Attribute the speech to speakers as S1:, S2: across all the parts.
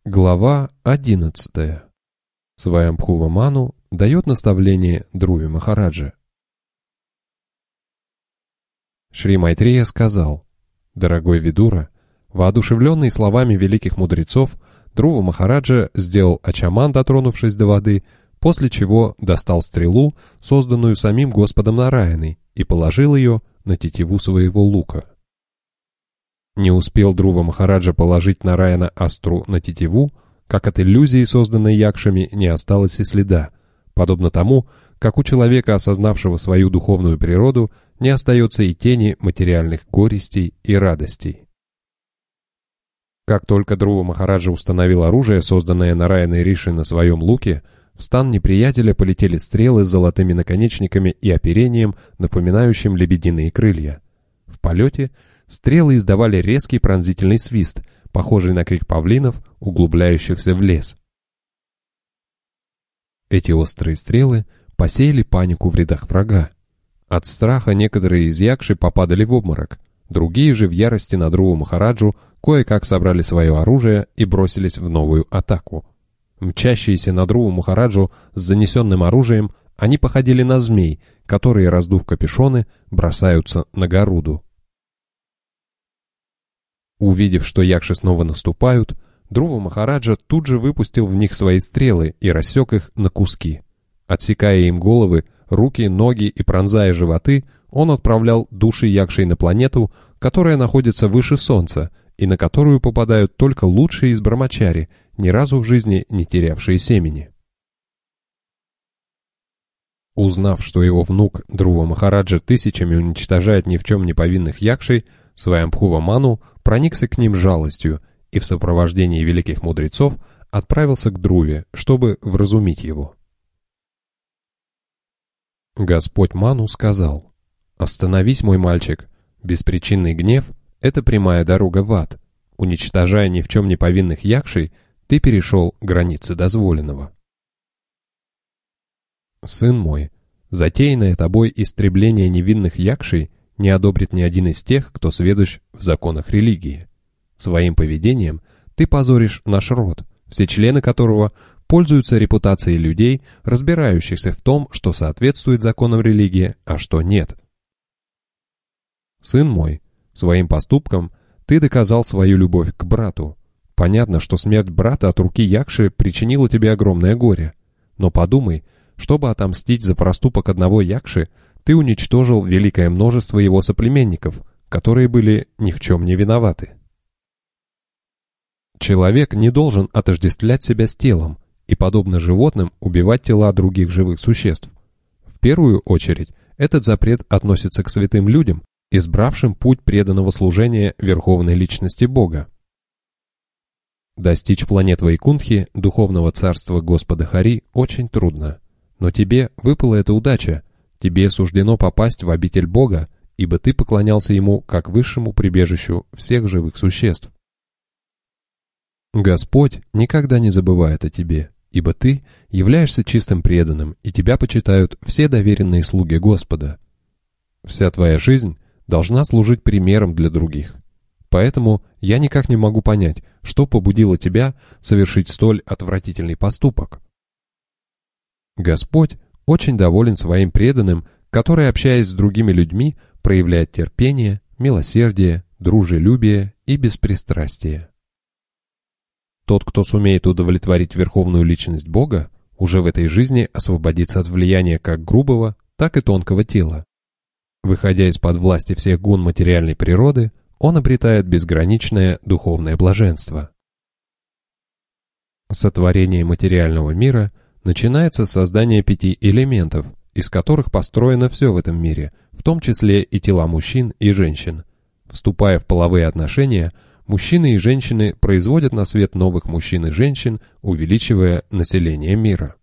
S1: Глава 11. Сваямбхува Ману дает наставление Друве Махараджа. Шри Майтрея сказал: «Дорогой Видура, воодушевленный словами великих мудрецов, Друва Махараджа сделал ачаман, дотронувшись до воды, после чего достал стрелу, созданную самим Господом Нараяной, и положил ее на тетиву своего лука». Не успел Друва Махараджа положить Нараяна астру на тетиву, как от иллюзии, созданной якшами, не осталось и следа, подобно тому, как у человека, осознавшего свою духовную природу, не остается и тени материальных горестей и радостей. Как только Друва Махараджа установил оружие, созданное Нараяной Риши на своем луке, в стан неприятеля полетели стрелы с золотыми наконечниками и оперением, напоминающим лебединые крылья. В полете стрелы издавали резкий пронзительный свист, похожий на крик павлинов, углубляющихся в лес. Эти острые стрелы посеяли панику в рядах врага. От страха некоторые из якши попадали в обморок, другие же в ярости на Друву Махараджу кое-как собрали свое оружие и бросились в новую атаку. Мчащиеся на Друву Махараджу с занесенным оружием, они походили на змей, которые, раздув капюшоны, бросаются на Гаруду. Увидев, что якши снова наступают, Друва Махараджа тут же выпустил в них свои стрелы и рассек их на куски. Отсекая им головы, руки, ноги и пронзая животы, он отправлял души якшей на планету, которая находится выше Солнца, и на которую попадают только лучшие из брамачари, ни разу в жизни не терявшие семени. Узнав, что его внук Друва Махараджа тысячами уничтожает ни в чем не повинных якшей, Сваямбхува Ману проникся к ним жалостью и в сопровождении великих мудрецов отправился к Друве, чтобы вразумить его. Господь Ману сказал: «Остановись, мой мальчик, беспричинный гнев — это прямая дорога в ад. Уничтожая ни в чем не повинных якшей, ты перешел границы дозволенного. Сын мой, затеянное тобой истребление невинных якшей не одобрит ни один из тех, кто сведущ в законах религии. Своим поведением ты позоришь наш род, все члены которого пользуются репутацией людей, разбирающихся в том, что соответствует законам религии, а что нет. Сын мой, своим поступком ты доказал свою любовь к брату. Понятно, что смерть брата от руки якши причинила тебе огромное горе. Но подумай, чтобы отомстить за проступок одного якши, ты уничтожил великое множество его соплеменников, которые были ни в чем не виноваты. Человек не должен отождествлять себя с телом и, подобно животным, убивать тела других живых существ. В первую очередь, этот запрет относится к святым людям, избравшим путь преданного служения Верховной Личности Бога. Достичь планет Вайкунтхи, духовного царства Господа Хари, очень трудно. Но тебе выпала эта удача. Тебе суждено попасть в обитель Бога, ибо ты поклонялся Ему как высшему прибежищу всех живых существ. Господь никогда не забывает о тебе, ибо ты являешься чистым преданным, и тебя почитают все доверенные слуги Господа. Вся твоя жизнь должна служить примером для других. Поэтому я никак не могу понять, что побудило тебя совершить столь отвратительный поступок. Господь очень доволен своим преданным, который, общаясь с другими людьми, проявляет терпение, милосердие, дружелюбие и беспристрастие. Тот, кто сумеет удовлетворить Верховную Личность Бога, уже в этой жизни освободится от влияния как грубого, так и тонкого тела. Выходя из-под власти всех гун материальной природы, он обретает безграничное духовное блаженство. Сотворение материального мира начинается с создания 5 элементов, из которых построено все в этом мире, в том числе и тела мужчин и женщин. Вступая в половые отношения, мужчины и женщины производят на свет новых мужчин и женщин, увеличивая население мира.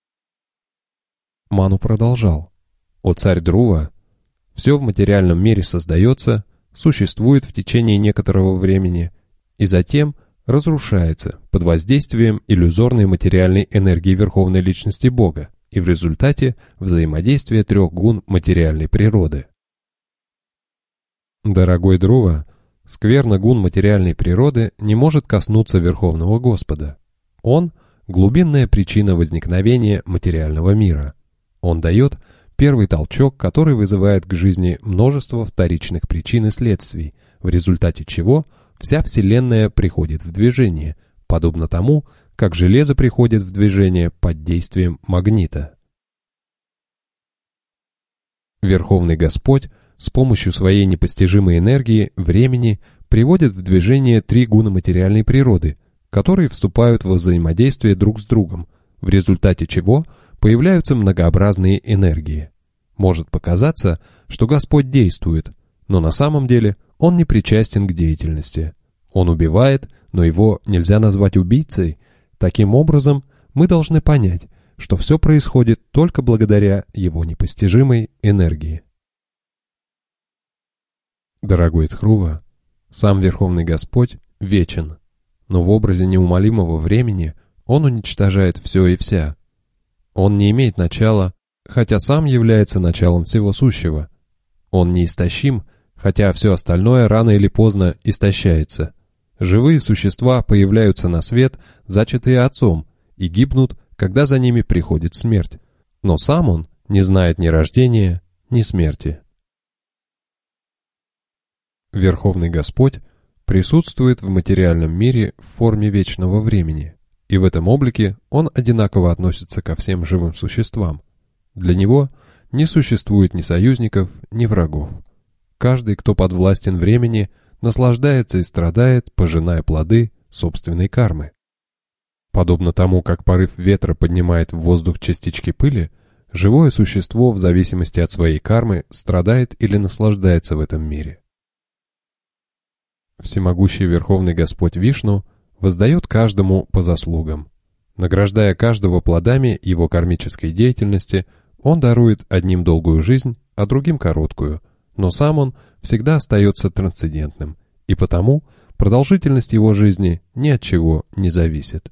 S1: Ману продолжал: «О царь Друва, все в материальном мире создается, существует в течение некоторого времени и затем разрушается под воздействием иллюзорной материальной энергии Верховной Личности Бога и в результате взаимодействия 3 гун материальной природы. Дорогой Друва, Скверно гун материальной природы не может коснуться Верховного Господа. Он – глубинная причина возникновения материального мира. Он дает первый толчок, который вызывает к жизни множество вторичных причин и следствий, в результате чего вся Вселенная приходит в движение, подобно тому, как железо приходит в движение под действием магнита. Верховный Господь с помощью своей непостижимой энергии, времени, приводит в движение три гуна материальной природы, которые вступают во взаимодействие друг с другом, в результате чего появляются многообразные энергии. Может показаться, что Господь действует, но на самом деле Он не причастен к деятельности. Он убивает, но Его нельзя назвать убийцей. Таким образом, мы должны понять, что все происходит только благодаря Его непостижимой энергии. Дорогой Тхрува, сам Верховный Господь вечен, но в образе неумолимого времени Он уничтожает все и вся. Он не имеет начала, хотя сам является началом всего сущего. Он неистощим, хотя все остальное рано или поздно истощается. Живые существа появляются на свет, зачатые Отцом, и гибнут, когда за ними приходит смерть. Но сам Он не знает ни рождения, ни смерти. Верховный Господь присутствует в материальном мире в форме вечного времени, и в этом облике Он одинаково относится ко всем живым существам. Для Него не существует ни союзников, ни врагов. Каждый, кто подвластен времени, наслаждается и страдает, пожиная плоды собственной кармы. Подобно тому, как порыв ветра поднимает в воздух частички пыли, живое существо в зависимости от своей кармы страдает или наслаждается в этом мире. Всемогущий Верховный Господь Вишну воздает каждому по заслугам. Награждая каждого плодами его кармической деятельности, Он дарует одним долгую жизнь, а другим короткую, но сам Он всегда остается трансцендентным, и потому продолжительность его жизни ни от чего не зависит.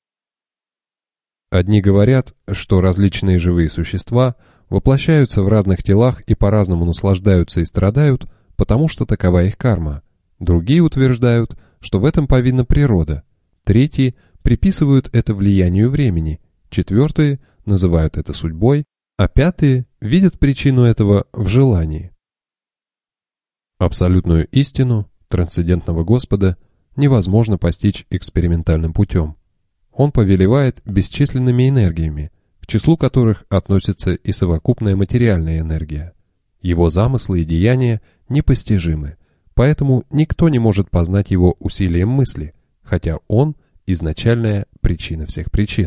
S1: Одни говорят, что различные живые существа воплощаются в разных телах и по-разному наслаждаются и страдают, потому что такова их карма. Другие утверждают, что в этом повинна природа. Третьи приписывают это влиянию времени. Четвертые называют это судьбой, а пятые видят причину этого в желании. Абсолютную истину трансцендентного Господа невозможно постичь экспериментальным путем. Он повелевает бесчисленными энергиями, к числу которых относится и совокупная материальная энергия. Его замыслы и деяния непостижимы, поэтому никто не может познать его усилием мысли, хотя он – изначальная причина всех причин.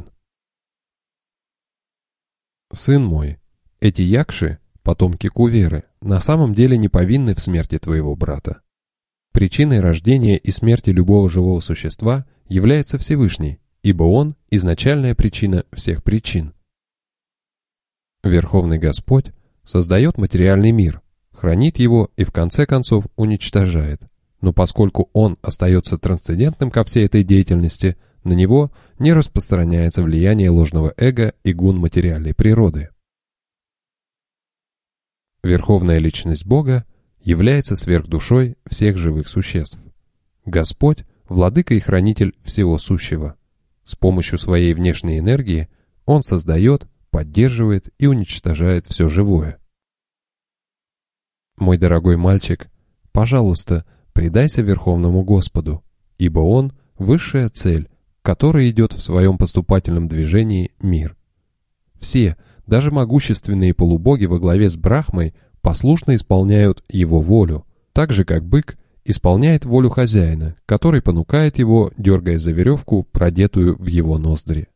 S1: Сын мой, эти якши, потомки Куверы, на самом деле не повинны в смерти твоего брата. Причиной рождения и смерти любого живого существа является Всевышний, ибо Он – изначальная причина всех причин. Верховный Господь создает материальный мир, хранит его и в конце концов уничтожает. Но поскольку Он остается трансцендентным ко всей этой деятельности, на него не распространяется влияние ложного эго и гун материальной природы. Верховная личность Бога является сверхдушой всех живых существ. Господь – владыка и хранитель всего сущего. С помощью своей внешней энергии Он создает, поддерживает и уничтожает все живое. Мой дорогой мальчик, пожалуйста, предайся Верховному Господу, ибо Он – высшая цель, к которой идет в своем поступательном движении мир. Все, даже могущественные полубоги во главе с Брахмой, послушно исполняют его волю, так же как бык исполняет волю хозяина, который понукает его, дергая за веревку, продетую в его ноздри.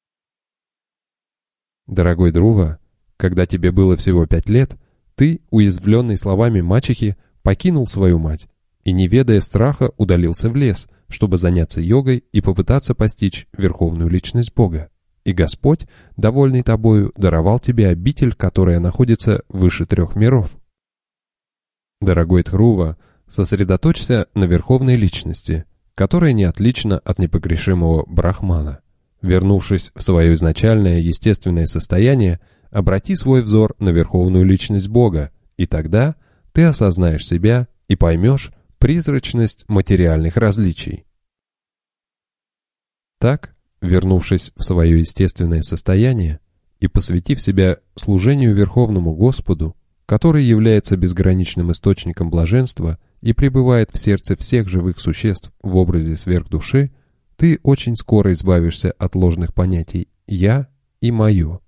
S1: Дорогой Друва, когда тебе было всего 5 лет, ты, уязвленный словами мачехи, покинул свою мать и, не ведая страха, удалился в лес, чтобы заняться йогой и попытаться постичь верховную личность Бога. И Господь, довольный тобою, даровал тебе обитель, которая находится выше 3 миров. Дорогой Тхрува, сосредоточься на верховной личности, которая не отлична от непогрешимого Брахмана. Вернувшись в свое изначальное естественное состояние, обрати свой взор на верховную личность Бога, и тогда ты осознаешь себя и поймешь, призрачность материальных различий. Так, вернувшись в свое естественное состояние и посвятив себя служению Верховному Господу, который является безграничным источником блаженства и пребывает в сердце всех живых существ в образе сверхдуши, ты очень скоро избавишься от ложных понятий «я» и «моё».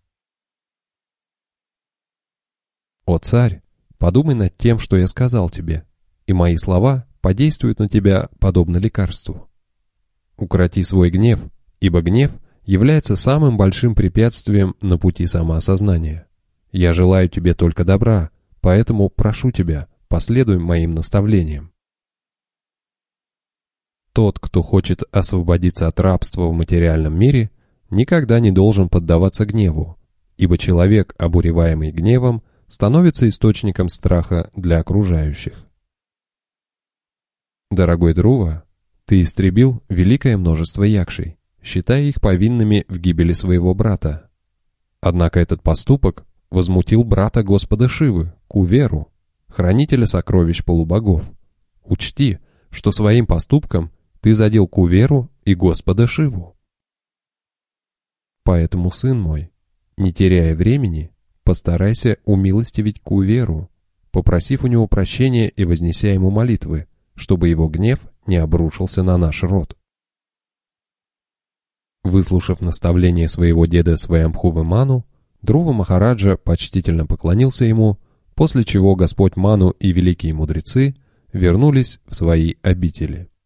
S1: О царь, подумай над тем, что я сказал тебе, и мои слова подействуют на тебя подобно лекарству. Укроти свой гнев, ибо гнев является самым большим препятствием на пути самоосознания. Я желаю тебе только добра, поэтому прошу тебя, последуй моим наставлениям. Тот, кто хочет освободиться от рабства в материальном мире, никогда не должен поддаваться гневу, ибо человек, обуреваемый гневом, становится источником страха для окружающих. Дорогой Друва, ты истребил великое множество якшей, считая их повинными в гибели своего брата. Однако этот поступок возмутил брата Господа Шивы, Куверу, хранителя сокровищ полубогов. Учти, что своим поступком ты задел Куверу и Господа Шиву. Поэтому, сын мой, не теряя времени, постарайся умилостивить Куверу, попросив у него прощения и вознеся ему молитвы, чтобы его гнев не обрушился на наш род. Выслушав наставление своего деда Сваямбхувы Ману, Друва Махараджа почтительно поклонился ему, после чего Господь Ману и великие мудрецы вернулись в свои обители.